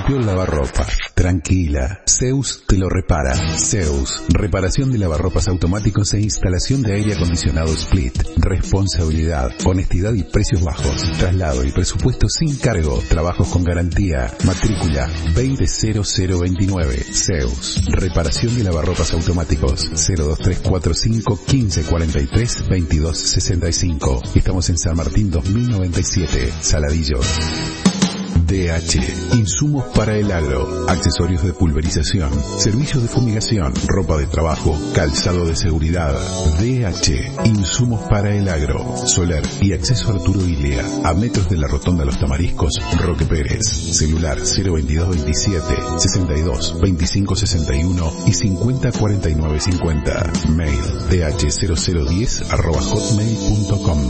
rompió el lavarropa. Tranquila, Zeus te lo repara. Zeus, reparación de lavarropas automáticos e instalación de aire acondicionado split. Responsabilidad, honestidad y precios bajos. Traslado y presupuesto sin cargo. Trabajos con garantía. Matrícula 200029. Zeus, reparación de lavarropas automáticos. 02345 1543 2265. Estamos en San Martín 2097, Saladillo. DH, insumos para el agro, accesorios de pulverización, servicios de fumigación, ropa de trabajo, calzado de seguridad. DH, insumos para el agro, Soler y acceso Arturo Ilia, a metros de la rotonda Los Tamariscos, Roque Pérez. Celular 02227 62 25 61 y 50 49 50. Mail dh0010@hotmail.com.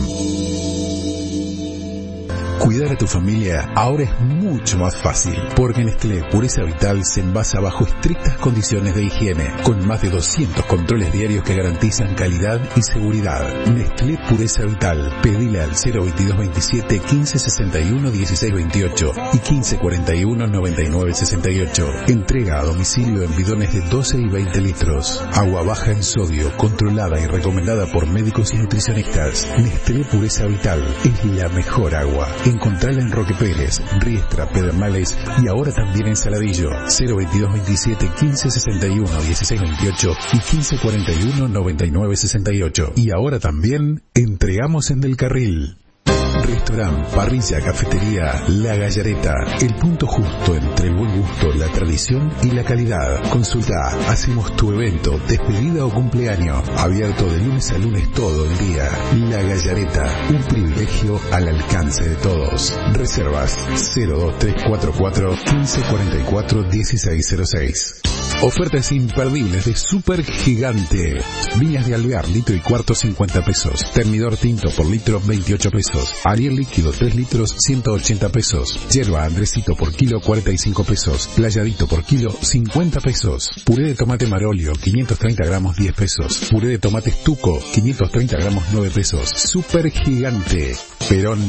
Cuidar a tu familia ahora es mucho más fácil, porque Nestlé Pureza Vital se envasa bajo estrictas condiciones de higiene, con más de 200 controles diarios que garantizan calidad y seguridad. Nestlé Pureza Vital, pedile al 02227 1561 1628 y 1541 99 68. Entrega a domicilio en bidones de 12 y 20 litros. Agua baja en sodio, controlada y recomendada por médicos y nutricionistas. Nestlé Pureza Vital es la mejor agua. Encontrala en Roque Pérez, Riestra, Pedernales y ahora también en Saladillo. 02227 1561 1628 y 1541 99 68. Y ahora también entregamos en Del Carril. Restaurant, parrilla, cafetería, La Gallareta, el punto justo entre el buen gusto, la tradición y la calidad. Consulta, hacemos tu evento, despedida o cumpleaños, abierto de lunes a lunes todo el día. La Gallareta, un privilegio al alcance de todos. Reservas 02344 1544 1606. Ofertas imperdibles de Super Gigante. Viñas de Alvear, litro y cuarto, 50 pesos. Termidor tinto por litro, 28 pesos. Ariel líquido, 3 litros, 180 pesos. Yerba Andresito por kilo, 45 pesos. Playadito por kilo, 50 pesos. Puré de tomate Marolio, 530 gramos, 10 pesos. Puré de tomate Tuco, 530 gramos, 9 pesos. Super Gigante. Perón,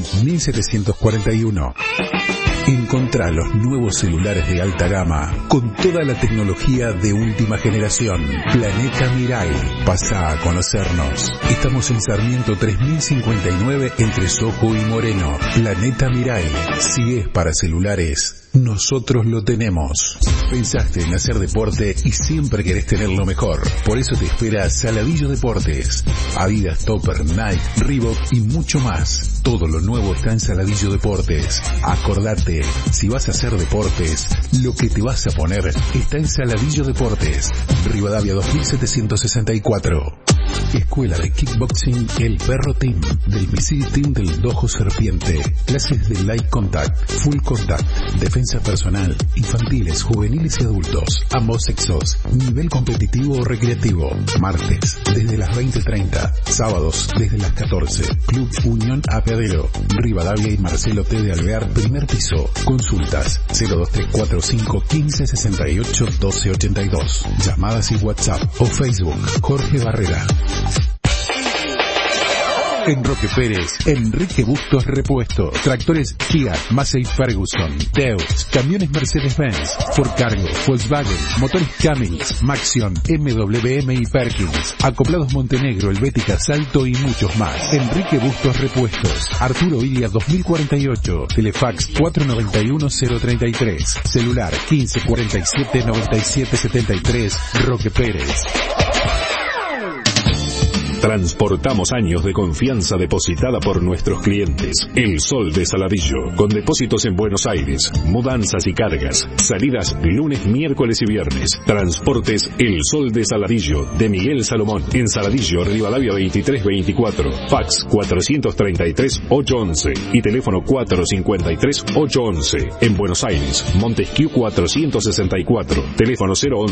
1741. Encontrá los nuevos celulares de alta gama con toda la tecnología de última generación. Planeta Mirai. Pasá a conocernos. Estamos en Sarmiento 3059 entre Sojo y Moreno. Planeta Mirai. Si es para celulares, nosotros lo tenemos. Pensaste en hacer deporte y siempre querés tener lo mejor. Por eso te espera Saladillo Deportes. Adidas, Topper, Nike, Reebok y mucho más. Todo lo nuevo está en Saladillo Deportes. Acordate, si vas a hacer deportes, lo que te vas a poner está en Saladillo Deportes. Rivadavia 2764. Escuela de Kickboxing El Perro Team, del Misil Team del Dojo Serpiente. Clases de Light Contact, Full Contact, defensa personal, infantiles, juveniles y adultos, ambos sexos, nivel competitivo o recreativo. Martes, desde las 20:30. Sábados, desde las 14. Club Unión Apeadero, Rivadavia y Marcelo T. de Alvear, primer piso. Consultas 02345 1568 1282. Llamadas y WhatsApp o Facebook Jorge Barrera. En Roque Pérez, Enrique Bustos Repuesto. Tractores Fiat, Massey Ferguson, Deutz, camiones Mercedes-Benz, Ford Cargo, Volkswagen, motores Cummins, Maxion, MWM y Perkins, acoplados Montenegro, Helvética, Salto y muchos más. Enrique Bustos Repuestos. Arturo Ilia 2048. Telefax 491-033. Celular 1547-9773. Roque Pérez. Transportamos años de confianza depositada por nuestros clientes. El Sol de Saladillo, con depósitos en Buenos Aires, mudanzas y cargas, salidas lunes, miércoles y viernes. Transportes El Sol de Saladillo, de Miguel Salomón, en Saladillo, Rivadavia 2324, fax 433-811 y teléfono 453-811. En Buenos Aires, Montesquieu 464, teléfono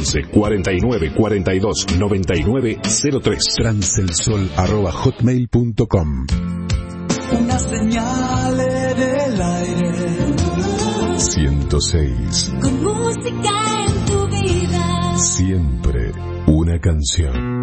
011-4942-9903. Transelsol@hotmail.com. Una señal en el aire. 106. Con música en tu vida. Siempre una canción.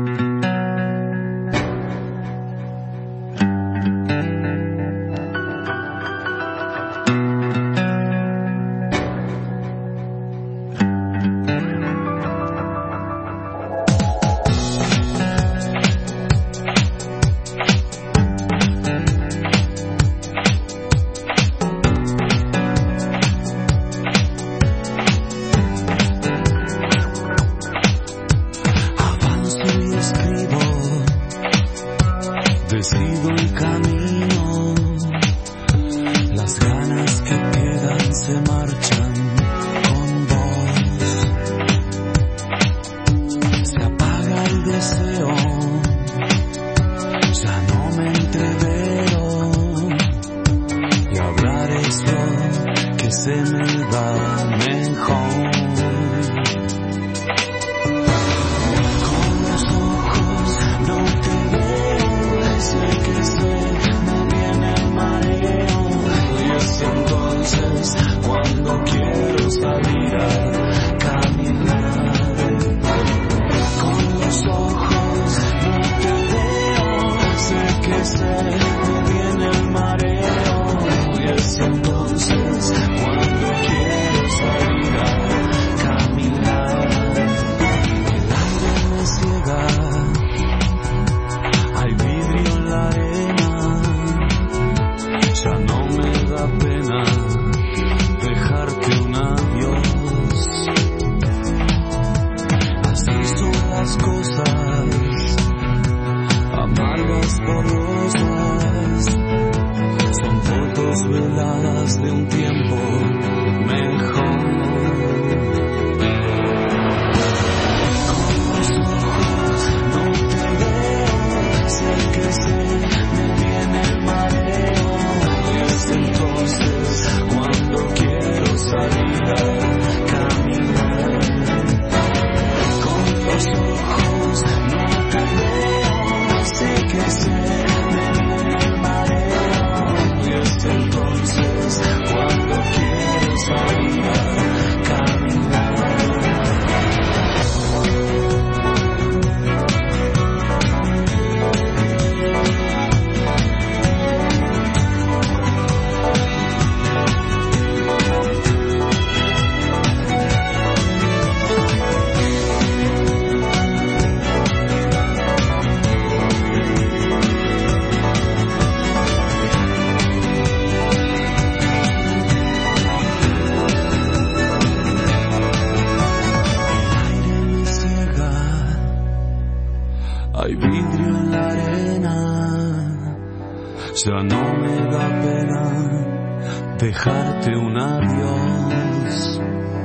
hay vidrio en la arena, ya no me da pena dejarte un adiós.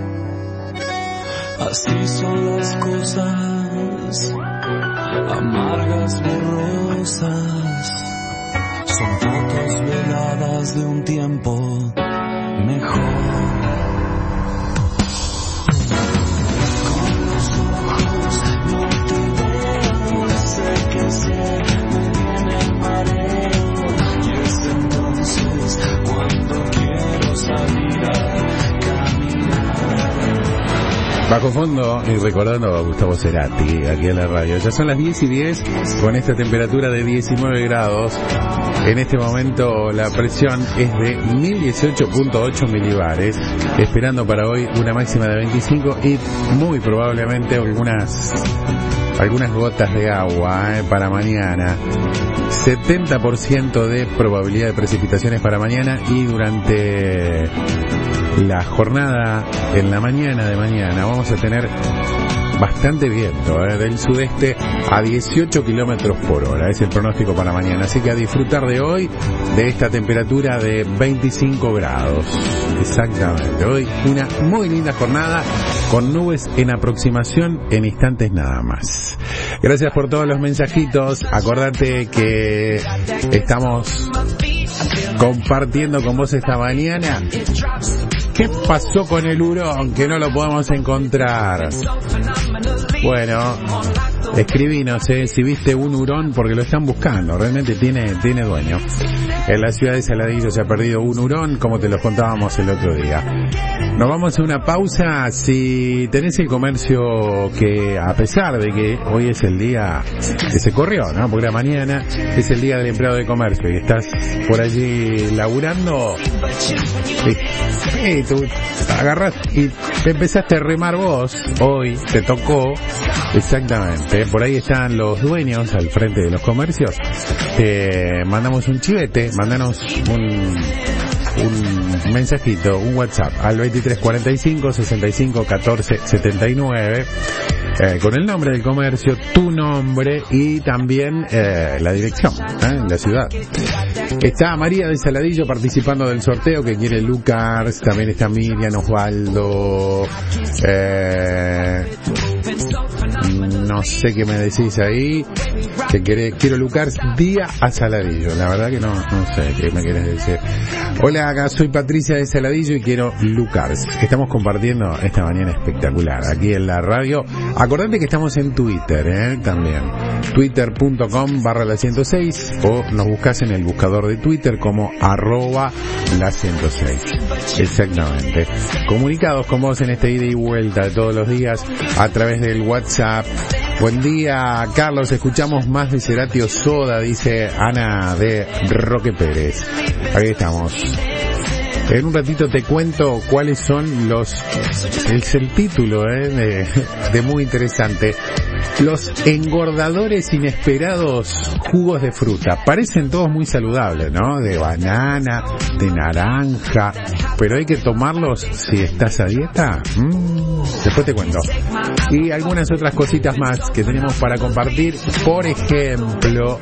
Así son las cosas, amargas, borrosas, son fotos veladas de un tiempo mejor. Bajo fondo y recordando a Gustavo Cerati aquí en la radio. Ya son las 10:10 con esta temperatura de 19 grados. En este momento la presión es de 1018.8 milibares, esperando para hoy una máxima de 25 y muy probablemente algunas gotas de agua para mañana. 70% de probabilidad de precipitaciones para mañana y durante la jornada en la mañana de mañana vamos a tener bastante viento del sudeste a 18 kilómetros por hora. Es el pronóstico para mañana. Así que a disfrutar de hoy, de esta temperatura de 25 grados. Exactamente. Hoy una muy linda jornada con nubes en aproximación en instantes nada más. Gracias por todos los mensajitos. Acordate que estamos compartiendo con vos esta mañana. ¿Qué pasó con el hurón que no lo podemos encontrar? Bueno, escribinos si viste un hurón, porque lo están buscando, realmente tiene dueño. En la ciudad de Saladillo se ha perdido un hurón, como te lo contábamos el otro día. Nos vamos a una pausa. Si tenés el comercio que, a pesar de que hoy es el día que se corrió, ¿no? Porque la mañana es el día del empleado de comercio y estás por allí laburando, tú agarrás y te empezaste a remar vos, hoy te tocó, exactamente, por ahí están los dueños al frente de los comercios, te mandamos un chivete, mandanos un mensajito, un WhatsApp al 2345 65 14 79 con el nombre del comercio, tu nombre y también la dirección en la ciudad. Está María de Saladillo participando del sorteo que quiere Lucas, también está Miriam, Osvaldo, no sé qué me decís ahí, que quiero Lucas día a Saladillo, la verdad que no sé qué me querés decir. Hola, acá soy Patricia de Saladillo y quiero Lucas. Estamos compartiendo esta mañana espectacular aquí en la radio. Acordate que estamos en Twitter, también. Twitter.com/la106 o nos buscas en el buscador de Twitter como @la106. Exactamente. Comunicados con vos en esta ida y vuelta de todos los días a través del WhatsApp. Buen día, Carlos. Escuchamos más de Cerati o Soda, dice Ana de Roque Pérez. Ahí estamos. En un ratito te cuento cuáles son es el título de muy interesante. Los engordadores inesperados jugos de fruta. Parecen todos muy saludables, ¿no? De banana, de naranja, pero hay que tomarlos si estás a dieta. Después te cuento. Y algunas otras cositas más que tenemos para compartir. Por ejemplo,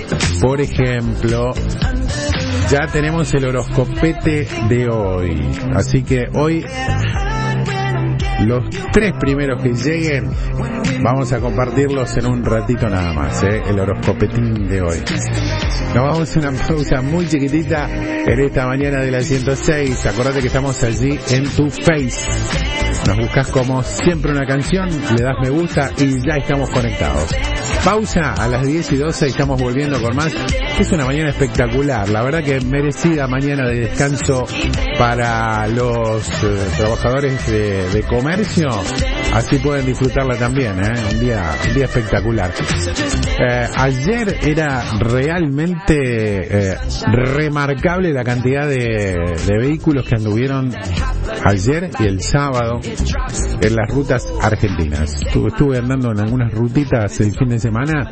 ya tenemos el horoscopete de hoy. Así que hoy los 3 primeros que lleguen vamos a compartirlos en un ratito nada más, el horoscopetín de hoy. Nos vamos a una pausa muy chiquitita en esta mañana de la 106. Acordate que estamos allí en tu Face. Nos buscas como siempre una canción, le das me gusta y ya estamos conectados. Pausa a las 10:12 y estamos volviendo con más. Es una mañana espectacular, la verdad que merecida mañana de descanso para los trabajadores de comercio. Así pueden disfrutarla también, un día espectacular. Ayer era realmente remarcable la cantidad de vehículos que anduvieron ayer y el sábado en las rutas argentinas. Estuve andando en algunas rutitas el fin de semana.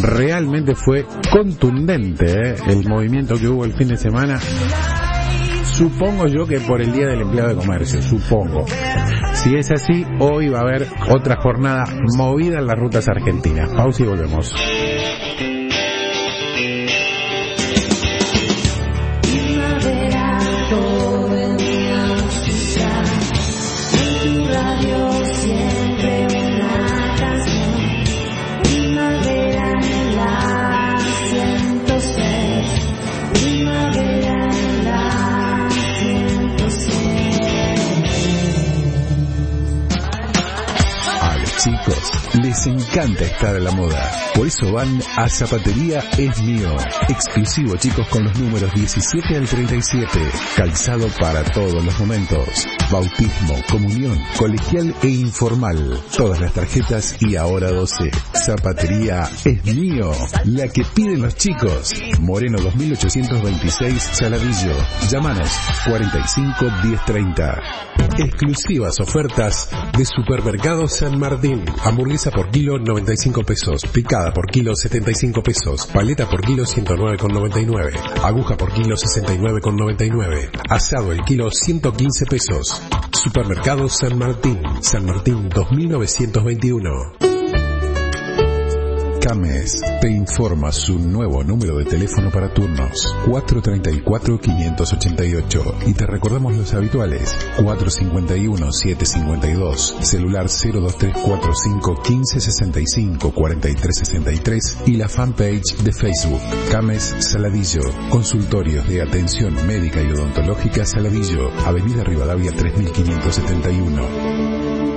Realmente fue contundente el movimiento que hubo el fin de semana. Supongo yo que por el Día del Empleado de Comercio, supongo. Si es así, hoy va a haber otra jornada movida en las rutas argentinas. Pausa y volvemos. Chicos, les encanta estar a la moda. Por eso van a Zapatería Es Mío. Exclusivo, chicos, con los números 17 al 37. Calzado para todos los momentos. Bautismo, comunión, colegial e informal. Todas las tarjetas y ahora 12. Zapatería Es Mío. La que piden los chicos. Moreno 2826, Saladillo. Llámanos 45 1030. Exclusivas ofertas de Supermercado San Martín. Hamburguesa por kilo 95 pesos. Picada por kilo 75 pesos. Paleta por kilo 109,99. Aguja por kilo 69,99. Asado el kilo 115 pesos. Supermercado San Martín. San Martín 2921. Cames te informa su nuevo número de teléfono para turnos 434-588 y te recordamos los habituales 451-752, celular 02345-1565-4363 y la fanpage de Facebook Cames Saladillo. Consultorios de atención médica y odontológica Saladillo, Avenida Rivadavia 3571.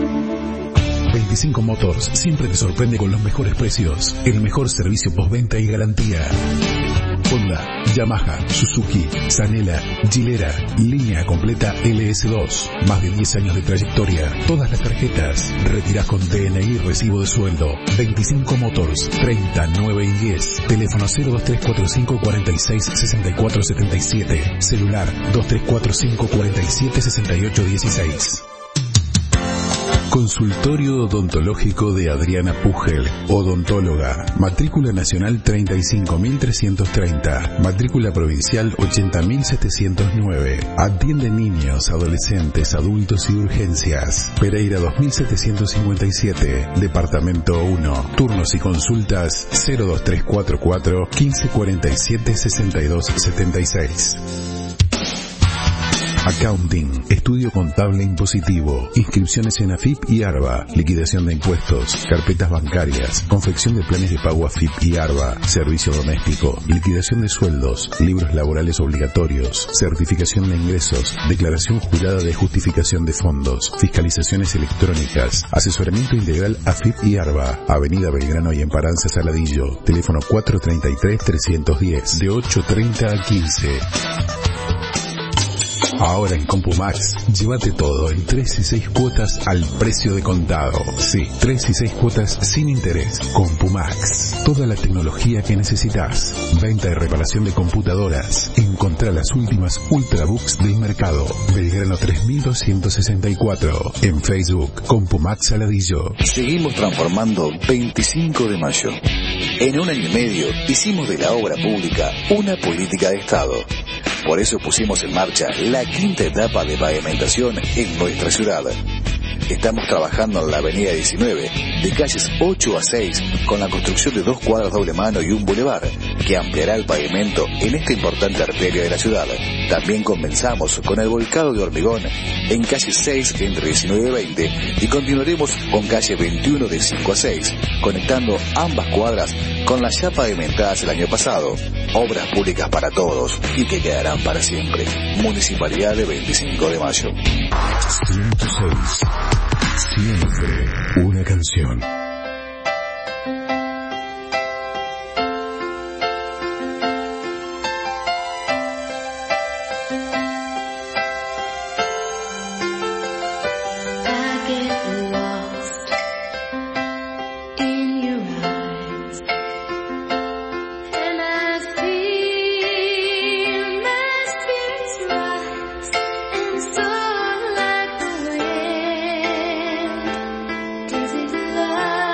25 Motors siempre te sorprende con los mejores precios, el mejor servicio postventa y garantía. Honda, Yamaha, Suzuki, Sanela, Gilera, línea completa LS2, más de 10 años de trayectoria, todas las tarjetas, retirás con DNI y recibo de sueldo. 25 Motors, 30, 9 y 10, teléfono 02345 46 64 77, celular 2345 47 68 16. Consultorio odontológico de Adriana Pugel, odontóloga, matrícula nacional 35.330, matrícula provincial 80.709, atiende niños, adolescentes, adultos y urgencias, Pereira 2757, departamento 1, turnos y consultas 02344 1547 62 76. Accounting, estudio contable impositivo, inscripciones en AFIP y ARBA, liquidación de impuestos, carpetas bancarias, confección de planes de pago AFIP y ARBA, servicio doméstico, liquidación de sueldos, libros laborales obligatorios, certificación de ingresos, declaración jurada de justificación de fondos, fiscalizaciones electrónicas, asesoramiento integral AFIP y ARBA, Avenida Belgrano y Emparanza Saladillo, teléfono 433-310, de 8:30 a 15. Ahora en Compumax, llévate todo en 3 y 6 cuotas al precio de contado. Sí, 3 y 6 cuotas sin interés. Compumax. Toda la tecnología que necesitas. Venta y reparación de computadoras. Encontrá las últimas Ultrabooks del mercado. Belgrano 3264. En Facebook, Compumax Saladillo. Seguimos transformando 25 de mayo. En un año y medio hicimos de la obra pública una política de Estado. Por eso pusimos en marcha la 5ª etapa de pavimentación en nuestra ciudad. Estamos trabajando en la avenida 19, de calles 8 a 6, con la construcción de 2 cuadras doble mano y un bulevar, que ampliará el pavimento en esta importante arteria de la ciudad. También comenzamos con el volcado de hormigón en calle 6 entre 19 y 20, y continuaremos con calle 21 de 5 a 6, conectando ambas cuadras con las ya pavimentadas el año pasado. Obras públicas para todos y que quedarán para siempre. Municipalidad de 25 de mayo. 106. Siempre una canción. Love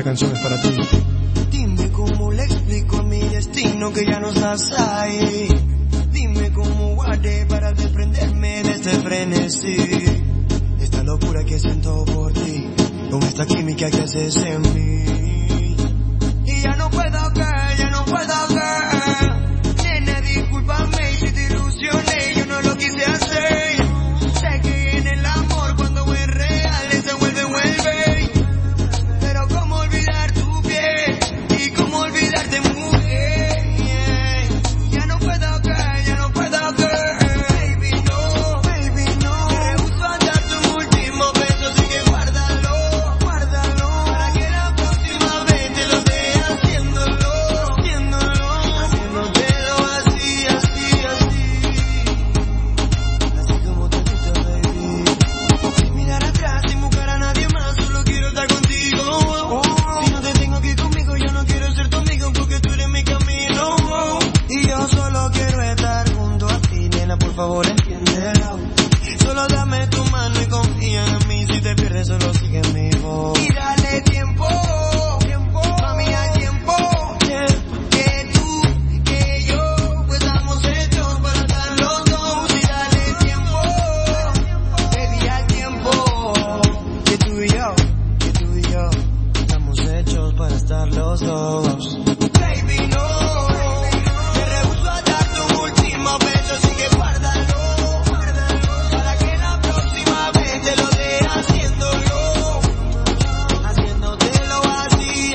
canción es para ti. Dime cómo le explico a mi destino que ya no estás ahí. Dime cómo guardé para desprenderme de este frenesí. Esta locura que siento por ti, con esta química que haces en mí. Y ya no puedo caer, ya no puedo caer. Nena, discúlpame si te ilusioné, yo no lo quise hacer. Sé que en el amor cuando es real se vuelve. Pero cómo olvidar tu piel y cómo olvidarte, mujer. Ya no puedo caer, ya no puedo caer. Baby no, me rehuso a dar tu último beso, así que guárdalo, para que la próxima vez te lo dé haciéndolo, haciéndotelo así, así como te gusta, baby. Sin mirar atrás, sin buscar a nadie más, solo quiero estar contigo. Si no te tengo aquí conmigo, yo no quiero ser tu amigo porque tú eres mi camino. Y yo solo quiero estar junto a ti, nena, por favor entiéndelo. Solo dame tu mano y confía en mí, si te pierdes solo sigue mi voz. Y dale tiempo, mami, hay tiempo. Que tú, que yo, pues estamos hechos para estar los dos. Y dale tiempo, baby, hay tiempo. Que tú y yo, estamos hechos para estar los dos. Baby, no, me rehuso a dar tu último beso, así que guárdalo, para que la próxima vez te lo dé haciéndotelo así,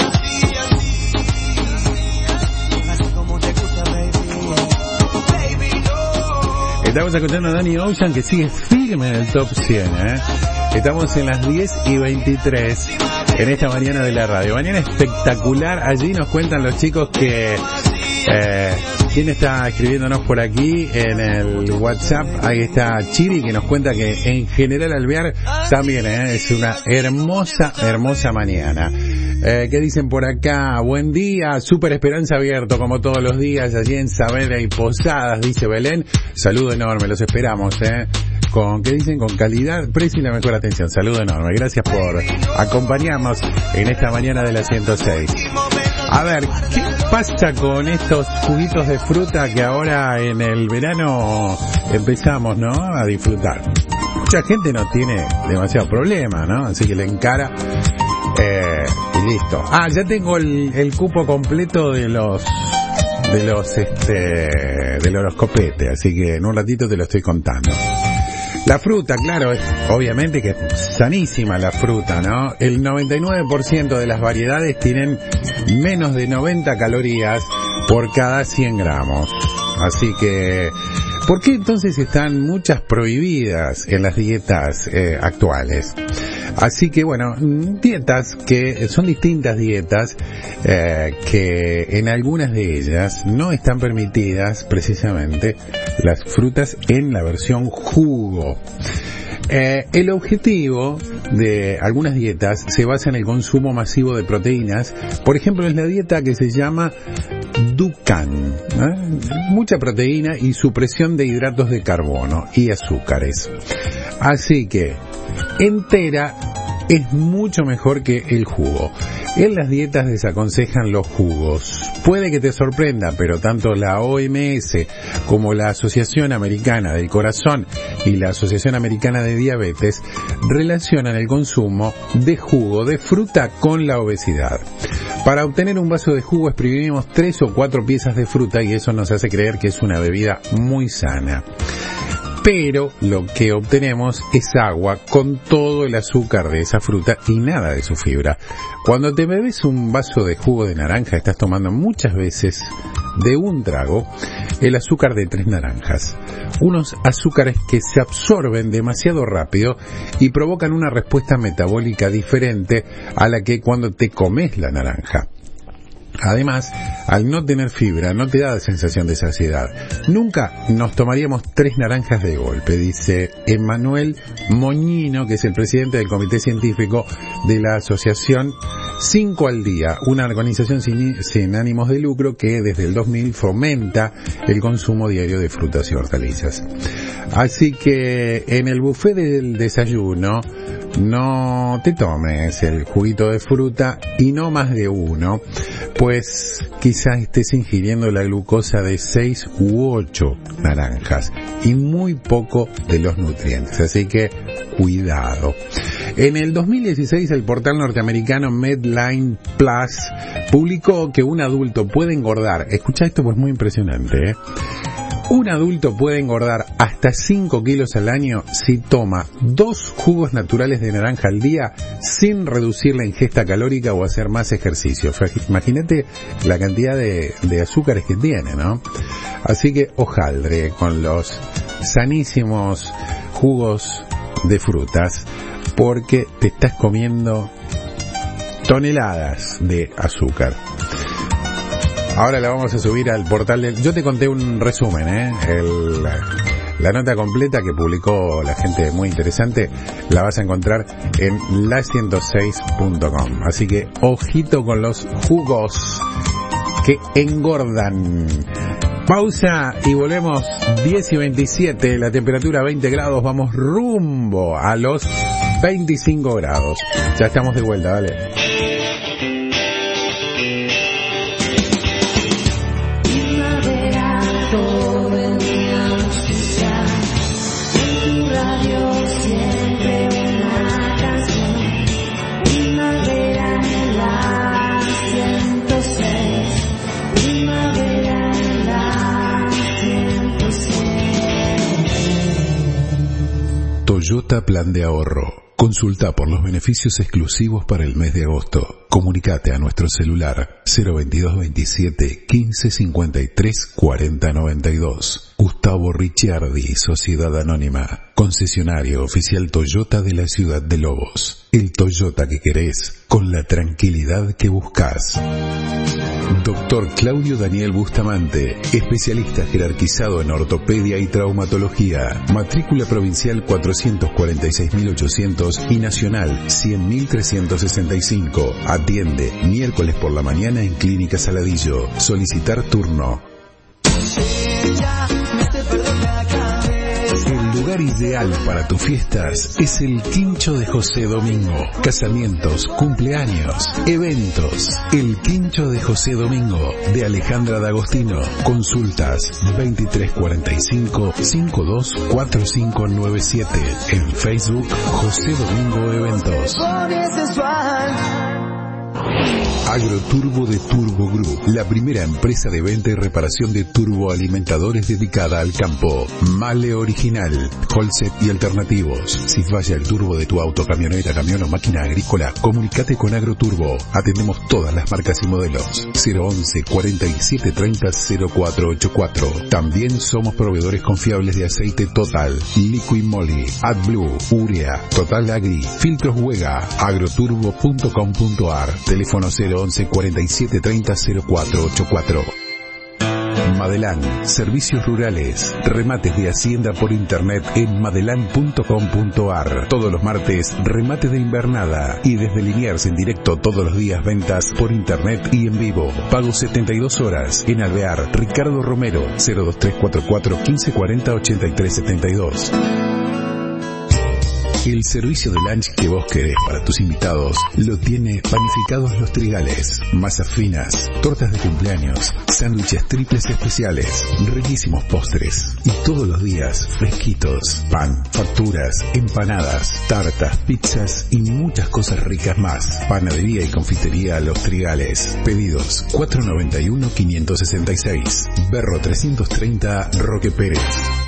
así como te gusta, baby, no. Estamos escuchando a Danny Ocean, que sigue firme en el top 100, Estamos en las 10:23 en esta mañana de la radio. Mañana espectacular. Allí nos cuentan los chicos que... ¿quién está escribiéndonos por aquí en el WhatsApp? Ahí está Chiri, que nos cuenta que en General Alvear también es una hermosa mañana. ¿Qué dicen por acá? Buen día, Super Esperanza abierto como todos los días allí en Saavedra y Posadas, dice Belén. Saludo enorme, los esperamos, ¿qué dicen? Con calidad, precio y la mejor atención. Saludo enorme, gracias por acompañarnos en esta mañana de la 106. A ver, ¿qué pasa con estos juguitos de fruta que ahora en el verano empezamos, ¿no?, a disfrutar? Mucha gente no tiene demasiado problema, ¿no? Así que le encara y listo. Ya tengo el cupo completo del horoscopete, así que en un ratito te lo estoy contando. La fruta, claro, obviamente que es sanísima la fruta, ¿no? El 99% de las variedades tienen menos de 90 calorías por cada 100 gramos. Así que, ¿por qué entonces están muchas prohibidas en las dietas actuales? Así que bueno, dietas que son distintas dietas que en algunas de ellas no están permitidas precisamente las frutas en la versión jugo. El objetivo de algunas dietas se basa en el consumo masivo de proteínas. Por ejemplo, es la dieta que se llama Dukan, mucha proteína y supresión de hidratos de carbono y azúcares. Así que entera es mucho mejor que el jugo. En las dietas desaconsejan los jugos. Puede que te sorprenda, pero tanto la OMS como la Asociación Americana del Corazón y la Asociación Americana de Diabetes relacionan el consumo de jugo de fruta con la obesidad. Para obtener un vaso de jugo exprimimos 3 o 4 piezas de fruta y eso nos hace creer que es una bebida muy sana. Pero lo que obtenemos es agua con todo el azúcar de esa fruta y nada de su fibra. Cuando te bebes un vaso de jugo de naranja, estás tomando muchas veces de un trago el azúcar de 3 naranjas. Unos azúcares que se absorben demasiado rápido y provocan una respuesta metabólica diferente a la que cuando te comes la naranja. Además, al no tener fibra, no te da sensación de saciedad. Nunca nos tomaríamos 3 naranjas de golpe, dice Emanuel Moñino, que es el presidente del comité científico de la asociación 5 al Día, una organización sin ánimos de lucro que desde el 2000 fomenta el consumo diario de frutas y hortalizas. Así que en el buffet del desayuno no te tomes el juguito de fruta y no más de uno, pues quizás estés ingiriendo la glucosa de 6 u 8 naranjas y muy poco de los nutrientes, así que cuidado. En el 2016 el portal norteamericano Medline Plus publicó que un adulto puede engordar, escucha esto pues muy impresionante, un adulto puede engordar hasta 5 kilos al año si toma 2 jugos naturales de naranja al día sin reducir la ingesta calórica o hacer más ejercicio. Imagínate la cantidad de azúcares que tiene, ¿no? Así que hojaldre con los sanísimos jugos de frutas, porque te estás comiendo toneladas de azúcar. Ahora la vamos a subir al portal de... Yo te conté un resumen, la nota completa que publicó la gente muy interesante la vas a encontrar en la106.com. Así que ojito con los jugos que engordan. Pausa y volvemos 10 y 27, la temperatura 20 grados, vamos rumbo a los 25 grados. Ya estamos de vuelta, dale. Toyota Plan de Ahorro. Consulta por los beneficios exclusivos para el mes de agosto. Comunicate a nuestro celular 022 27 15 53 40 92. Gustavo Ricciardi, Sociedad Anónima. Concesionario oficial Toyota de la ciudad de Lobos. El Toyota que querés, con la tranquilidad que buscás. Doctor Claudio Daniel Bustamante, especialista jerarquizado en ortopedia y traumatología. Matrícula provincial 446.800 y nacional 100.365. Atiende miércoles por la mañana en Clínica Saladillo. Solicitar turno. El lugar ideal para tus fiestas es el Quincho de José Domingo. Casamientos, cumpleaños, eventos. El Quincho de José Domingo, de Alejandra D'Agostino. Consultas 2345-524597. En Facebook, José Domingo Eventos. Agroturbo de Turbo Group, la primera empresa de venta y reparación de turboalimentadores dedicada al campo. Male original, Holset y alternativos. Si falla el turbo de tu auto, camioneta, camión o máquina agrícola, comunícate con Agroturbo. Atendemos todas las marcas y modelos. 011 47 30 0484. También somos proveedores confiables de aceite Total, Liquid Moly, AdBlue, Urea, Total Agri, Filtros Huega, agroturbo.com.ar. Teléfono 011 47 30 0484. Madelán, servicios rurales, remates de hacienda por internet en madelán.com.ar. Todos los martes, remate de invernada y desde Liniers en directo todos los días ventas por internet y en vivo. Pago 72 horas en Alvear. Ricardo Romero, 02344 1540 8372. El servicio de lunch que vos querés para tus invitados lo tiene Panificados Los Trigales. Masas finas, tortas de cumpleaños, sándwiches triples especiales, riquísimos postres. Y todos los días, fresquitos, pan, facturas, empanadas, tartas, pizzas y muchas cosas ricas más. Panadería y confitería Los Trigales. Pedidos 491-566. Berro 330, Roque Pérez.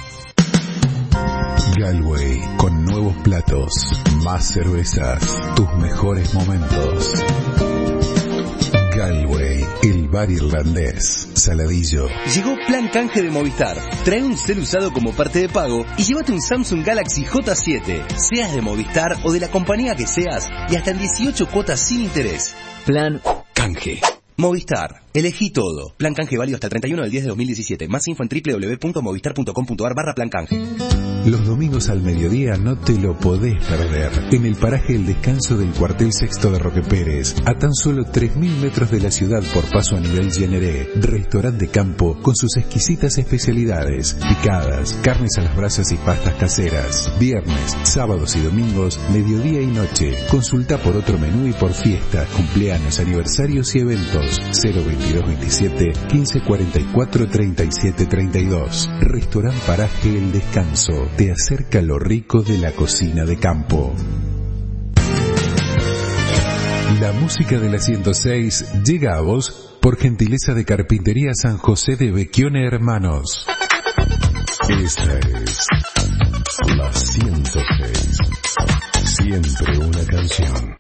Galway, con nuevos platos, más cervezas, tus mejores momentos. Galway, el bar irlandés, Saladillo. Llegó Plan Canje de Movistar. Trae un cel usado como parte de pago y llévate un Samsung Galaxy J7. Seas de Movistar o de la compañía que seas, y hasta en 18 cuotas sin interés. Plan Canje. Movistar. Elegí todo. Plan Canje válido hasta el 31 del 10 de 2017. Más info en www.movistar.com.ar/Plan Canje. Los domingos al mediodía no te lo podés perder. En el paraje El Descanso del cuartel sexto de Roque Pérez, a tan solo 3.000 metros de la ciudad por paso a nivel Generé, restaurante campo con sus exquisitas especialidades, picadas, carnes a las brasas y pastas caseras. Viernes, sábados y domingos, mediodía y noche. Consulta por otro menú y por fiestas, cumpleaños, aniversarios y eventos. 02227 1544 3732. Restaurante Paraje El Descanso te acerca lo rico de la cocina de campo. La música de la 106 llega a vos por gentileza de Carpintería San José de Vecchione Hermanos. Esta es la 106. Siempre una canción.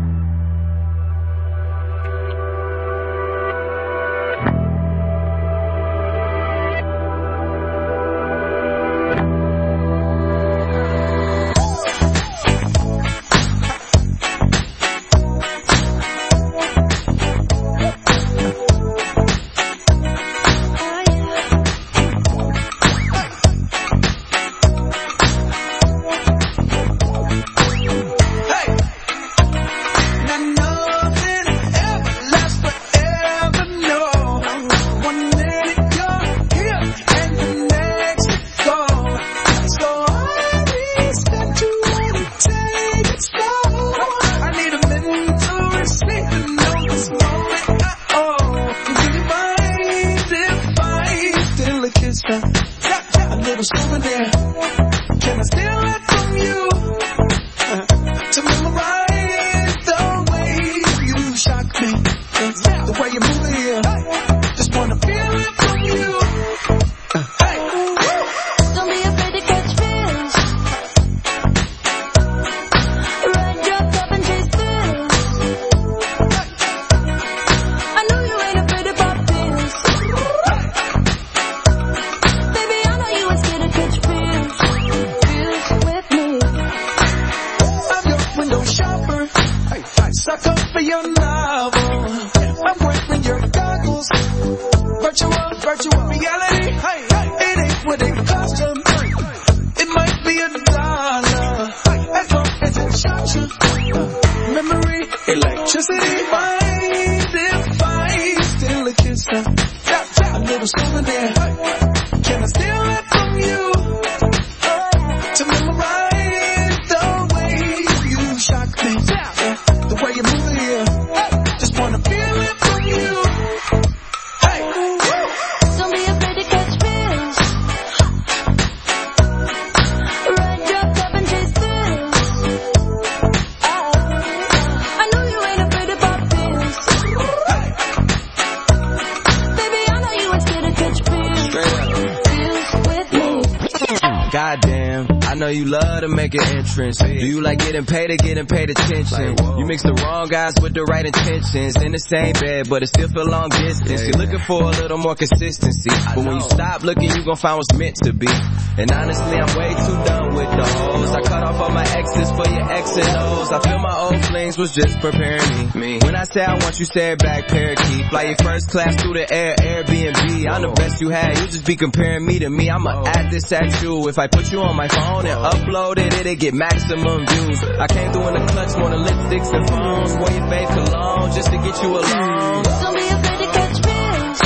Do you like getting paid or getting paid attention? You mix the wrong guys with the right intentions. In the same bed, but it still feel long distance. You're looking for a little more consistency. But when you stop looking, you gon' find what's meant to be. And honestly, I'm way too done with the hoes. I cut off all my exes for your X and O's. I feel my old flings was just preparing me. When I say I want you, say it back, parakeet. Fly your first class through the air, Airbnb. I'm the best you had, you just be comparing me to me. I'ma add this at you. If I put you on my phone and upload it, it'll get maximum views. I came through in the clutch, more than lipsticks and phones. Wear your fave cologne just to get you alone. Don't be afraid to catch feels.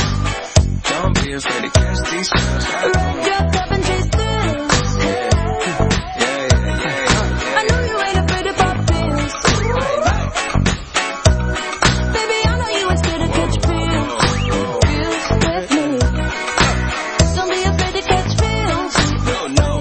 Don't be afraid to catch these feels. Ride your cup and chase thrills. I know you ain't afraid to pop pills. Baby, I know you ain't scared to catch feels. Feels with me. Don't be afraid to catch feels. No.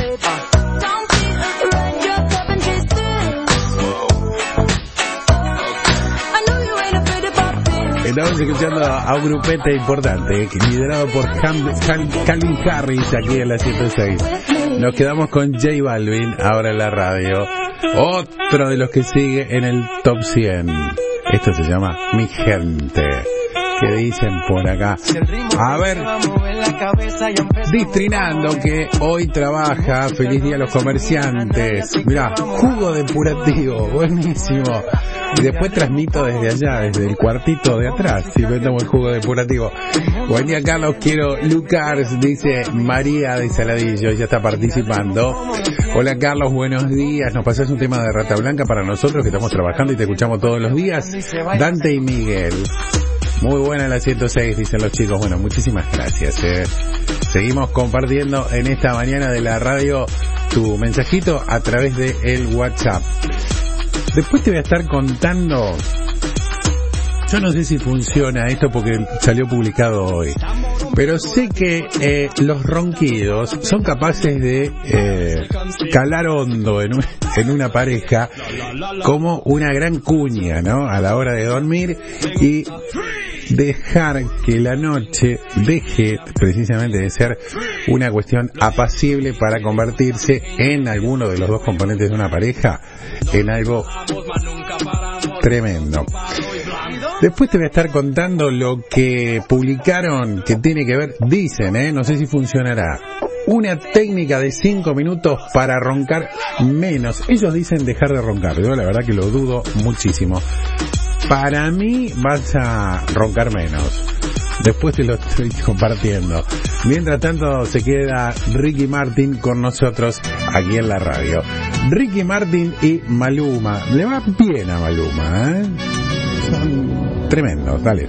Estamos escuchando a un grupete importante, liderado por Calvin Harris, aquí en la 106. Nos quedamos con J Balvin, ahora en la radio. Otro de los que sigue en el top 100. Esto se llama Mi Gente. que dicen por acá. A ver, Distrinando, que hoy trabaja. Feliz día a los comerciantes. Mirá, jugo depurativo, buenísimo. Y después transmito desde allá, desde el cuartito de atrás, si me tomo el jugo depurativo. Buen día, Carlos, quiero Lucars, dice María de Saladillo, ya está participando. Hola, Carlos, buenos días. ¿Nos pasás un tema de Rata Blanca para nosotros que estamos trabajando y te escuchamos todos los días? Dante y Miguel. Muy buena la 106, dicen los chicos. Bueno, muchísimas gracias. Seguimos compartiendo en esta mañana de la radio tu mensajito a través de el WhatsApp. Después te voy a estar contando, yo no sé si funciona esto porque salió publicado hoy, pero sé que los ronquidos son capaces de calar hondo en una pareja como una gran cuña, ¿no? A la hora de dormir y dejar que la noche deje precisamente de ser una cuestión apacible para convertirse en alguno de los dos componentes de una pareja en algo tremendo. Después te voy a estar contando lo que publicaron que tiene que ver, dicen, no sé si funcionará, una técnica de 5 minutos para roncar menos. Ellos dicen dejar de roncar, yo la verdad que lo dudo muchísimo. Para mí vas a roncar menos. Después te lo estoy compartiendo. Mientras tanto se queda Ricky Martin con nosotros aquí en la radio. Ricky Martin y Maluma. Le va bien a Maluma, ¿eh? Son tremendos, dale.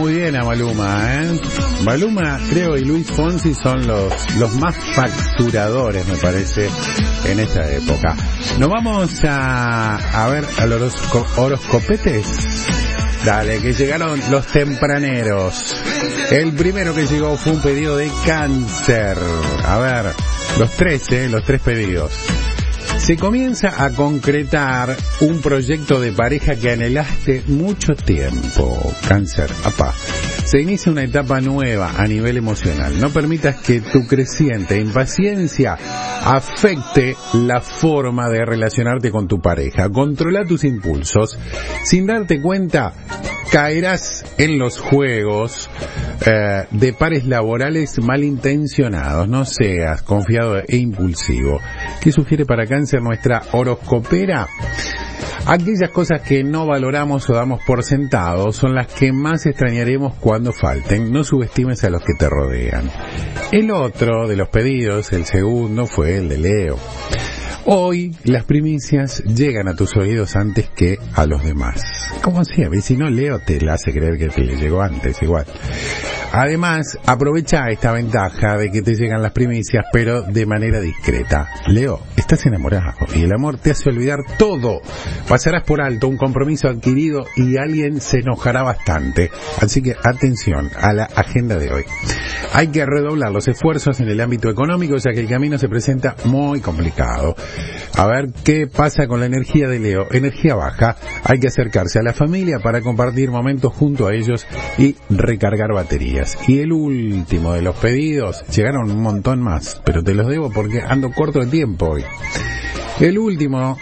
muy bien a Maluma, ¿eh? Maluma, creo, y Luis Fonsi son los más facturadores, me parece, en esta época. Nos vamos a ver a los horoscopetes. Dale, que llegaron los tempraneros. El primero que llegó fue un pedido de Cáncer. A ver, los tres pedidos. Se comienza a concretar un proyecto de pareja que anhelaste mucho tiempo. Cáncer, apá. Se inicia una etapa nueva a nivel emocional. No permitas que tu creciente impaciencia afecte la forma de relacionarte con tu pareja. Controla tus impulsos. Sin darte cuenta, caerás en los juegos de pares laborales malintencionados. No seas confiado e impulsivo. ¿Qué sugiere para Cáncer nuestra horoscopera? Aquellas cosas que no valoramos o damos por sentado son las que más extrañaremos cuando falten. No subestimes a los que te rodean. El otro de los pedidos, el segundo, fue el de Leo. Hoy las primicias llegan a tus oídos antes que a los demás. Como siempre, si no, Leo te la hace creer que te le llegó antes, igual. Además, aprovecha esta ventaja de que te llegan las primicias, pero de manera discreta. Leo, estás enamorado y el amor te hace olvidar todo. Pasarás por alto un compromiso adquirido y alguien se enojará bastante. Así que atención a la agenda de hoy. Hay que redoblar los esfuerzos en el ámbito económico, ya que el camino se presenta muy complicado. A ver qué pasa con la energía de Leo. Energía baja. Hay que acercarse a la familia para compartir momentos junto a ellos y recargar baterías. Y el último de los pedidos, llegaron un montón más, pero te los debo porque ando corto de tiempo hoy. El último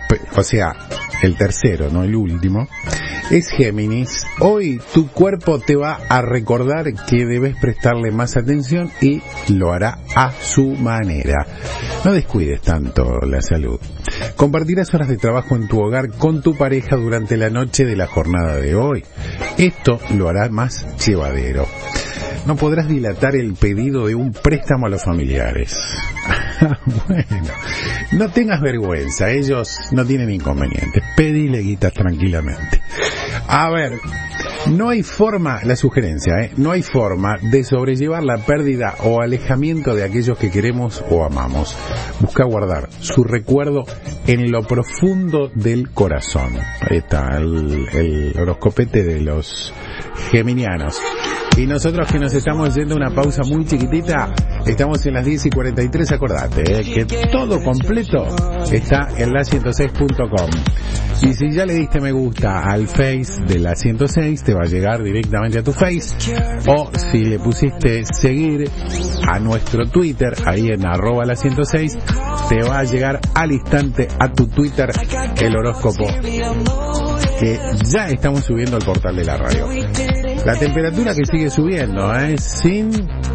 el tercero, no el último, es Géminis. Hoy tu cuerpo te va a recordar que debes prestarle más atención y lo hará a su manera. No descuides tanto la salud. Compartirás horas de trabajo en tu hogar con tu pareja durante la noche de la jornada de hoy. Esto lo hará más llevadero. No podrás dilatar el pedido de un préstamo a los familiares. Bueno, no tengas vergüenza, ellos no tienen inconvenientes. Pedile guitas tranquilamente. A ver, no hay forma, la sugerencia, no hay forma de sobrellevar la pérdida o alejamiento de aquellos que queremos o amamos. Busca guardar su recuerdo en lo profundo del corazón. Ahí está el horoscopete de los geminianos. Y nosotros que nos estamos yendo a una pausa muy chiquitita, estamos en las 10:43, acordate, que todo completo está en la106.com. Y si ya le diste me gusta al Face de la 106, te va a llegar directamente a tu Face. O si le pusiste seguir a nuestro Twitter, ahí en @la106, te va a llegar al instante a tu Twitter el horóscopo que ya estamos subiendo al portal de la radio. La temperatura que sigue subiendo, sin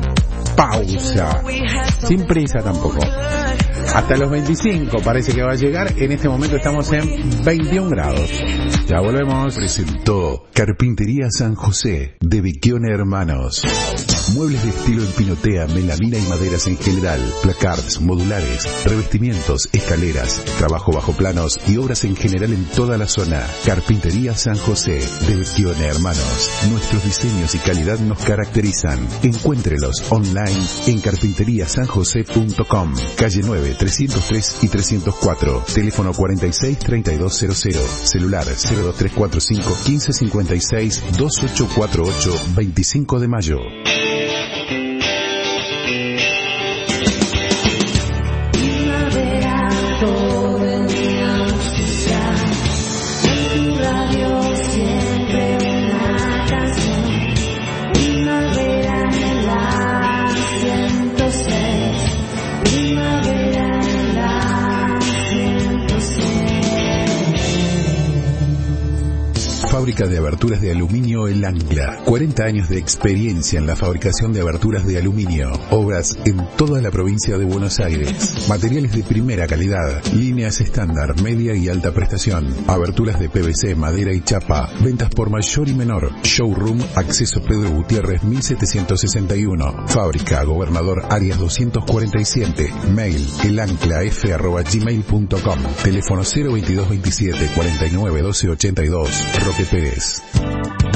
pausa, sin prisa tampoco. Hasta los 25 parece que va a llegar. En este momento estamos en 21 grados. Ya volvemos. Presentó Carpintería San José de Becchione Hermanos. Muebles de estilo en pinotea, melamina y maderas en general, placards, modulares, revestimientos, escaleras, trabajo bajo planos y obras en general en toda la zona. Carpintería San José de Becchione Hermanos. Nuestros diseños y calidad nos caracterizan. Encuéntrelos online en carpinteriasanjose.com. Calle 9, 303 y 304. Teléfono 463200. Celular 02345 1556 2848 25 de mayo. Fábrica de aberturas de aluminio El Ancla. 40 años de experiencia en la fabricación de aberturas de aluminio. Obras en toda la provincia de Buenos Aires. Materiales de primera calidad. Líneas estándar, media y alta prestación. Aberturas de PVC, madera y chapa. Ventas por mayor y menor. Showroom, Acceso Pedro Gutiérrez 1761. Fábrica Gobernador Arias 247. Mail elanclaf@gmail.com. Teléfono 02227 49 12 82. Roque Pérez.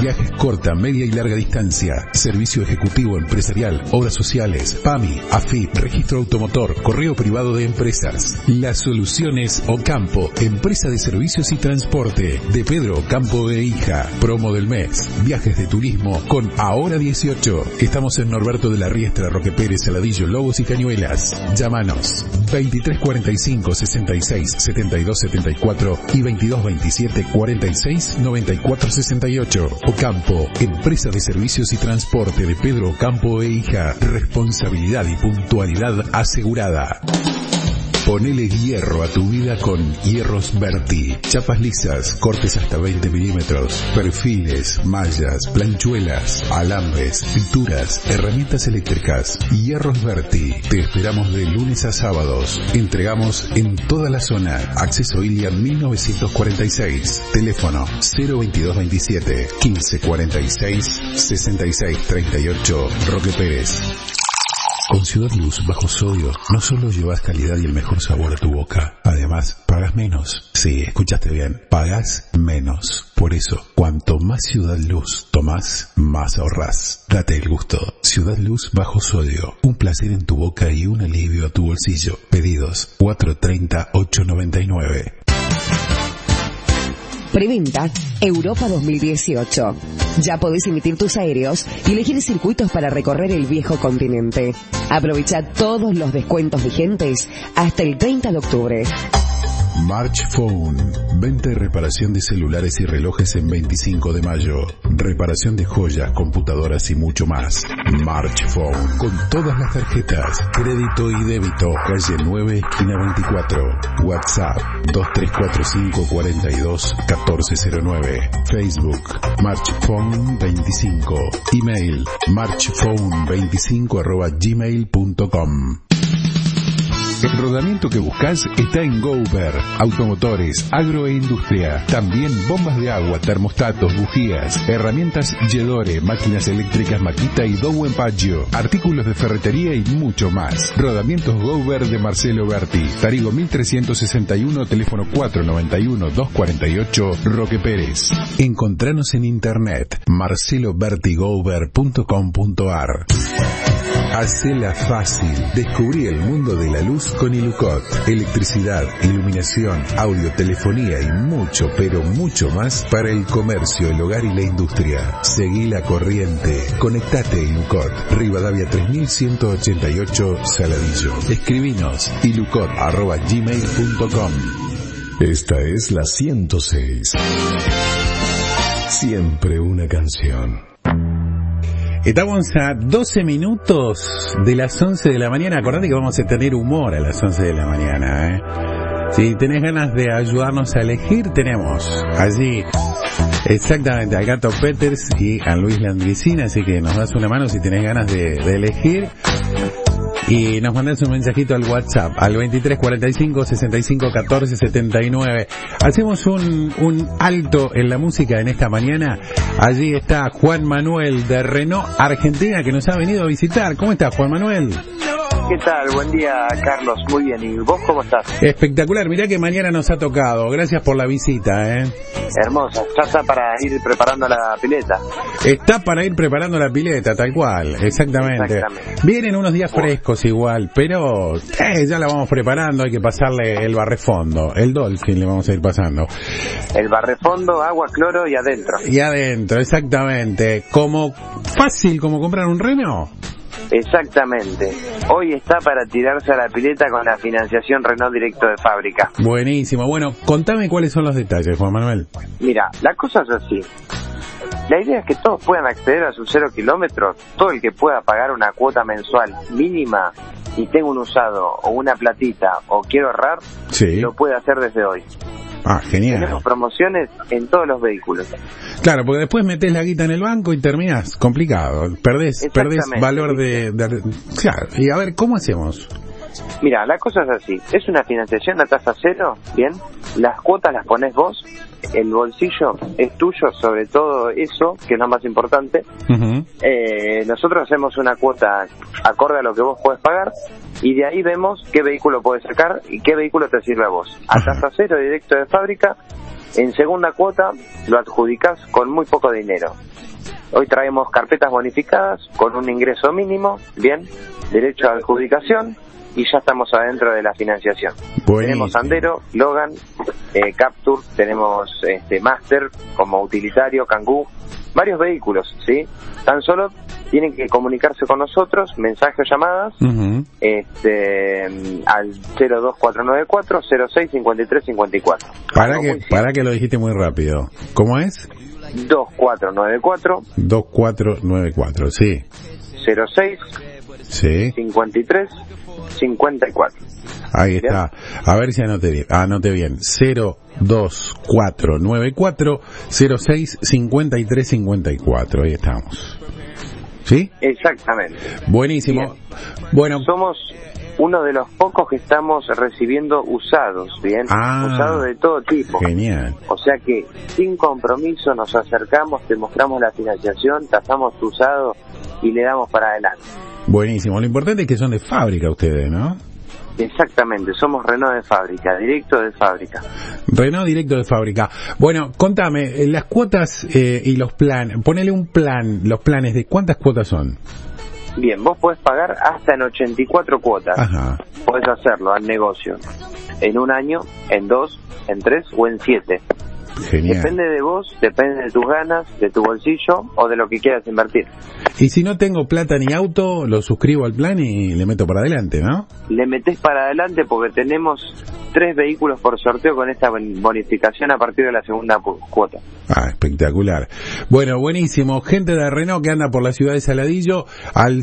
viajes corta, media y larga distancia, servicio ejecutivo empresarial, obras sociales, PAMI, AFIP, registro automotor, correo privado de empresas. Las soluciones Ocampo, empresa de servicios y transporte, de Pedro Ocampo e Hija. Promo del mes, viajes de turismo con Ahora 18. Estamos en Norberto de la Riestra, Roque Pérez, Saladillo, Lobos y Cañuelas. Llámanos 2345 66 72 74 y 2227 46 94 68. Ocampo, empresa de servicios y transporte de Pedro Ocampo e Hija. Responsabilidad y puntualidad asegurada. Ponele hierro a tu vida con Hierros Berti. Chapas lisas, cortes hasta 20 milímetros, perfiles, mallas, planchuelas, alambres, pinturas, herramientas eléctricas. Hierros Berti. Te esperamos de lunes a sábados. Entregamos en toda la zona. Acceso Ilia 1946. Teléfono 02227 1546 6638. Roque Pérez. Con Ciudad Luz bajo sodio no solo llevas calidad y el mejor sabor a tu boca, además pagas menos. Sí, escuchaste bien, pagas menos. Por eso, cuanto más Ciudad Luz tomás, más ahorrás. Date el gusto. Ciudad Luz bajo sodio, un placer en tu boca y un alivio a tu bolsillo. Pedidos 430-899. Preventa Europa 2018. Ya podés emitir tus aéreos y elegir circuitos para recorrer el viejo continente. Aprovecha todos los descuentos vigentes hasta el 30 de octubre. March Phone, venta y reparación de celulares y relojes en 25 de mayo. Reparación de joyas, computadoras y mucho más. March Phone, con todas las tarjetas, crédito y débito. Calle 9, esquina 24. WhatsApp 2345 42 1409. Facebook March Phone 25. Email marchphone25@gmail.com. El rodamiento que buscas está en Gober, automotores, agro e industria. También bombas de agua, termostatos, bujías, herramientas Yedore, máquinas eléctricas Makita y Dow Empaggio, artículos de ferretería y mucho más. Rodamientos Gober de Marcelo Berti. Tarigo 1361, teléfono 491-248, Roque Pérez. Encontranos en internet, marcelobertigober.com.ar. Hacela fácil. Descubrí el mundo de la luz con Ilucot. Electricidad, iluminación, audio, telefonía y mucho, pero mucho más para el comercio, el hogar y la industria. Seguí la corriente. Conectate a Ilucot. Rivadavia 3188, Saladillo. Escribinos ilucot@gmail.com. Esta es la 106. Siempre una canción. Estamos a 12 minutos de las 11 de la mañana. Acordate que vamos a tener humor a las 11 de la mañana, ¿eh? Si tenés ganas de ayudarnos a elegir, tenemos allí exactamente al Gato Peters y a Luis Landricina, así que nos das una mano si tenés ganas de elegir. Y nos mandás un mensajito al WhatsApp, al 2345 65 14 79. Hacemos un alto en la música en esta mañana. Allí está Juan Manuel de Renault Argentina, que nos ha venido a visitar. ¿Cómo estás, Juan Manuel? ¿Qué tal? Buen día, Carlos. Muy bien. ¿Y vos cómo estás? Espectacular. Mirá que mañana nos ha tocado. Gracias por la visita, Hermosa. Ya está para ir preparando la pileta. Está para ir preparando la pileta, tal cual. Exactamente. Vienen unos días frescos igual, pero ya la vamos preparando. Hay que pasarle el barrefondo. El Dolphin le vamos a ir pasando. El barrefondo, agua, cloro y adentro. Y adentro, exactamente. Como fácil como comprar un Renault. Exactamente. Hoy está para tirarse a la pileta con la financiación Renault directo de fábrica. Buenísimo. Bueno, contame cuáles son los detalles, Juan Manuel. Mira, la cosa es así. La idea es que todos puedan acceder a sus 0 kilómetros. Todo el que pueda pagar una cuota mensual mínima y tenga un usado o una platita o quiero ahorrar, lo puede hacer desde hoy. Ah, genial. Tenemos promociones en todos los vehículos. Claro, porque después metés la guita en el banco y terminás complicado. Perdés valor de... Claro, y a ver, ¿cómo hacemos? Mira, la cosa es así. Es una financiación a tasa cero, ¿bien? Las cuotas las ponés vos, el bolsillo es tuyo, sobre todo eso, que es lo más importante. Nosotros hacemos una cuota acorde a lo que vos podés pagar y de ahí vemos qué vehículo podés sacar y qué vehículo te sirve a vos. A tasa cero, directo de fábrica, En segunda cuota lo adjudicás con muy poco dinero. Hoy traemos carpetas bonificadas con un ingreso mínimo, bien, derecho a adjudicación, y ya estamos adentro de la financiación. Buenísimo. Tenemos Sandero, Logan, Capture, tenemos Master como utilitario, Kangoo, varios vehículos, ¿sí? Tan solo tienen que comunicarse con nosotros, mensajes o llamadas, al 02494 065354. Para que lo dijiste muy rápido. ¿Cómo es? 2494, sí. 06 sí. 53 54. Ahí está. A ver si anote bien. 02494 06 53 54. Ahí estamos. ¿Sí? Exactamente. Buenísimo. Bien. Bueno, somos uno de los pocos que estamos recibiendo usados, ¿bien? Usados de todo tipo. Genial. O sea que sin compromiso nos acercamos, te mostramos la financiación, tasamos tu usado y le damos para adelante. Buenísimo. Lo importante es que son de fábrica ustedes, ¿no? Exactamente, somos Renault de fábrica, directo de fábrica. Renault directo de fábrica. Bueno, contame, las cuotas y los planes, ponele un plan, los planes, ¿de cuántas cuotas son? Bien, vos podés pagar hasta en 84 cuotas. Ajá. Podés hacerlo al negocio en un año, en 2, en 3 o en 7. Genial. Depende de vos, depende de tus ganas, de tu bolsillo o de lo que quieras invertir. Y si no tengo plata ni auto, lo suscribo al plan y le meto para adelante, ¿no? Le metés para adelante porque tenemos 3 vehículos por sorteo con esta bonificación a partir de la segunda cuota. Ah, espectacular. Bueno, buenísimo. Gente de Renault que anda por la ciudad de Saladillo al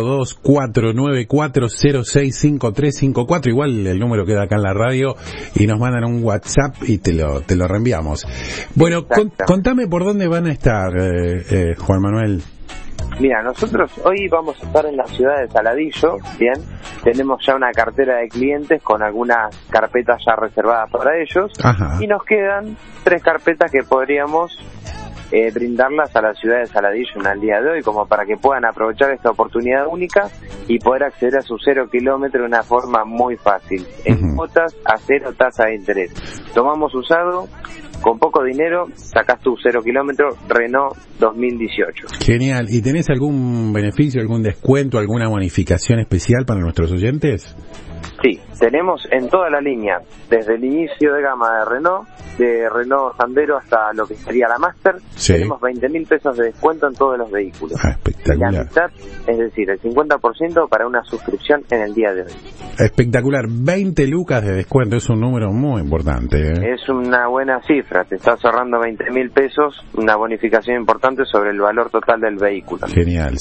02494065354. Igual el número queda acá en la radio y nos mandan un WhatsApp y te lo reenviamos. Bueno, contame por dónde van a estar, Juan Manuel. Mira, nosotros hoy vamos a estar en la ciudad de Saladillo, bien, tenemos ya una cartera de clientes con algunas carpetas ya reservadas para ellos. Ajá. Y nos quedan 3 carpetas que podríamos brindarlas a la ciudad de Saladillo en el día de hoy, como para que puedan aprovechar esta oportunidad única y poder acceder a su 0 kilómetro de una forma muy fácil, en cuotas a 0 tasa de interés. Tomamos usado, con poco dinero, sacás tu 0 kilómetro Renault 2018. Genial. ¿Y tenés algún beneficio, algún descuento, alguna bonificación especial para nuestros oyentes? Sí, tenemos en toda la línea, desde el inicio de gama de Renault Sandero hasta lo que sería la Master, sí. Tenemos 20.000 pesos de descuento en todos los vehículos. Ah, espectacular. La mitad, es decir, el 50% para una suscripción en el día de hoy. Espectacular, 20 lucas de descuento, es un número muy importante. Es una buena cifra, te estás ahorrando 20.000 pesos, una bonificación importante sobre el valor total del vehículo. Genial,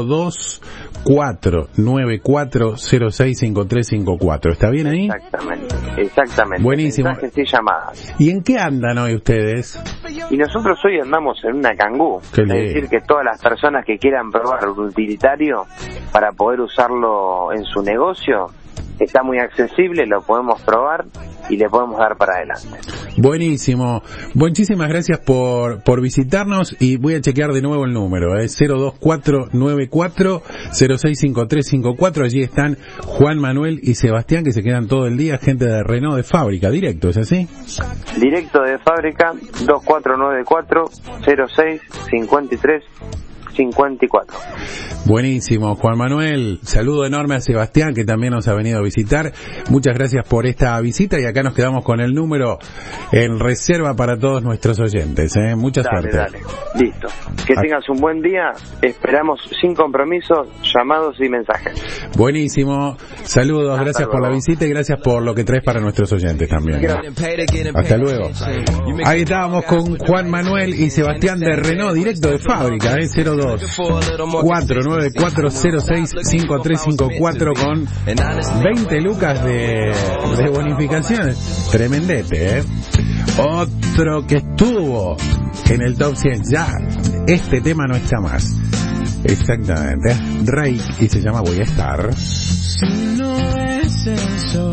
02494065354. ¿Está bien ahí? Exactamente. Buenísimo. Mensajes y llamadas. ¿Y en qué andan hoy ustedes? Y nosotros hoy andamos en una Kangoo. Es decir, que todas las personas que quieran probar un utilitario para poder usarlo en su negocio, está muy accesible, lo podemos probar y le podemos dar para adelante. Buenísimo. Muchísimas gracias por visitarnos y voy a chequear de nuevo el número, 02494065354. Allí están Juan Manuel y Sebastián, que se quedan todo el día, gente de Renault de fábrica, directo, ¿es así? Directo de fábrica, 2494-0653-54. Buenísimo, Juan Manuel. Saludo enorme a Sebastián, que también nos ha venido a visitar. Muchas gracias por esta visita y acá nos quedamos con el número en reserva para todos nuestros oyentes. Mucha suerte. Dale. Listo. Que tengas un buen día. Esperamos sin compromiso, llamados y mensajes. Buenísimo. Saludos, gracias por la visita y gracias por lo que traes para nuestros oyentes también. Hasta luego. Ahí estábamos con Juan Manuel y Sebastián de Renault, directo de fábrica, 02494065354 con 20 lucas de bonificaciones. Tremendete, Otro que estuvo en el top 100, ya este tema no está más. Exactamente, Rey, y se llama Voy a estar. Si no es eso,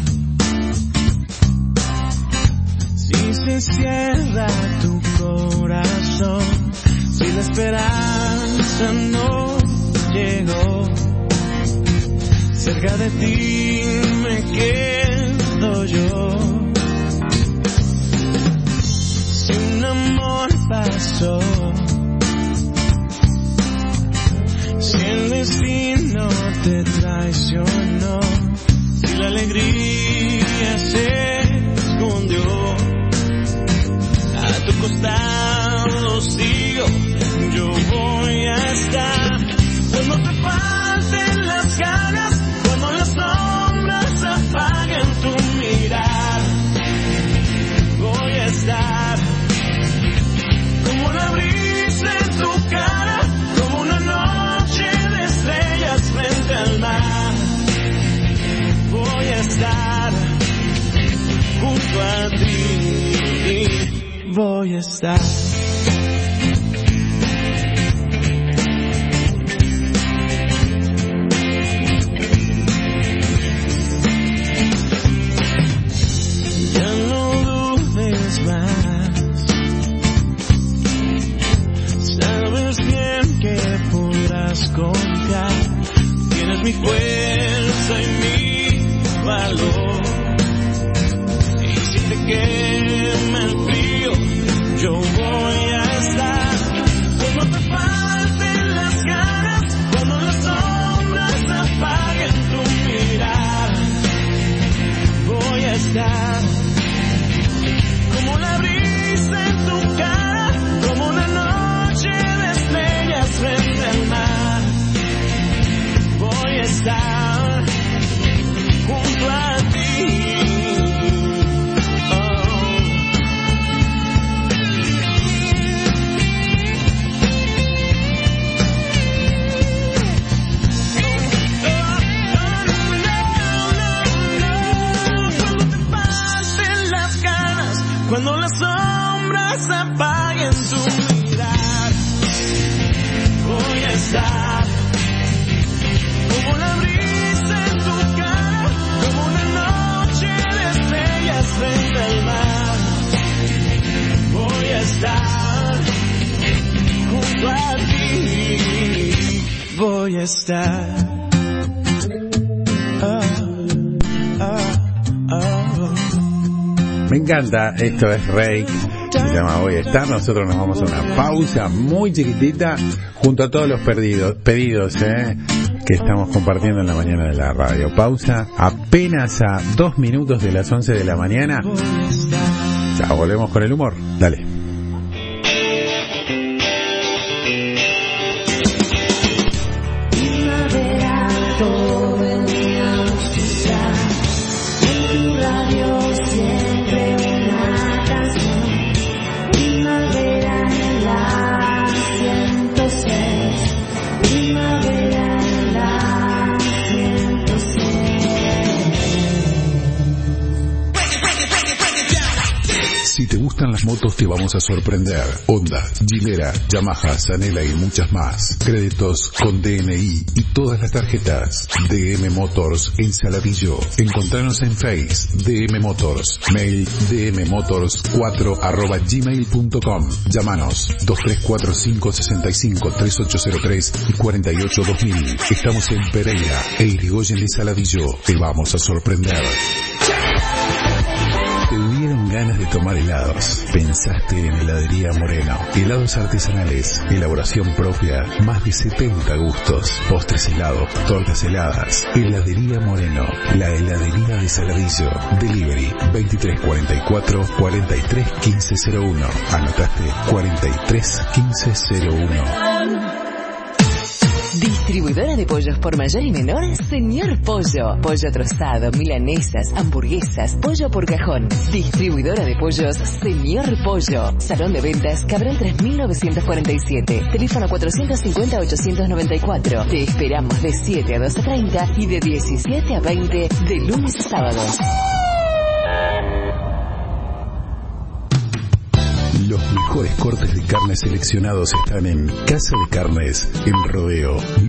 si se cierra tu corazón, si la esperanza no llegó, cerca de ti me quedo yo. pasó. Si el destino te traicionó, si la alegría se escondió, a tu costado sigo, yo voy a estar. Cuando te falten las ganas, cuando las sombras apaguen tu mirar, voy a estar como la brisa en tu cara, como una noche de estrellas frente al mar. Voy a estar junto a ti, voy a estar. Confiar, tienes mi fuerza y mi valor, y si te quema el frío, yo voy a estar. Cuando te falten las ganas, cuando las sombras apaguen tu mirar, voy a estar como la brisa en tu cara, como una noche de estrellas frente al mar. Voy a estar junto a ti. Cuando te pasen las ganas, cuando las sombras apaguen su mirar, voy a estar como la brisa en tu cara, como una noche de estrellas frente al mar. Voy a estar junto a ti, voy a estar. Me encanta, esto es Rake, se llama Voy a Estar. Nosotros nos vamos a una pausa muy chiquitita junto a todos los pedidos que estamos compartiendo en la mañana de la radio. Pausa apenas a 2 minutos de las 11 de la mañana. Ya volvemos con el humor. Dale. Si te gustan las motos te vamos a sorprender. Honda, Gilera, Yamaha, Zanela y muchas más. Créditos con DNI y todas las tarjetas. DM Motors en Saladillo. Encontranos en Face, DM Motors. Mail dmmotors4@gmail.com. Llámanos 2345653803 y 482000. Estamos en Pereira e Irigoyen de Saladillo. Te vamos a sorprender. ¿Te dieron ganas de tomar helados? Pensaste en Heladería Moreno. Helados artesanales, elaboración propia, más de 70 gustos, postres helados, tortas heladas. Heladería Moreno, la heladería de Saladillo. Delivery 2344-431501. ¿Anotaste? 431501. Distribuidora de pollos por mayor y menor, Señor Pollo. Pollo trozado, milanesas, hamburguesas, pollo por cajón. Distribuidora de pollos, Señor Pollo. Salón de ventas, Cabral 3947. Teléfono 450-894. Te esperamos de 7 a 12:30 y de 17 a 20 de lunes a sábados. Los mejores cortes de carne seleccionados están en Casa de Carnes, El Rodeo.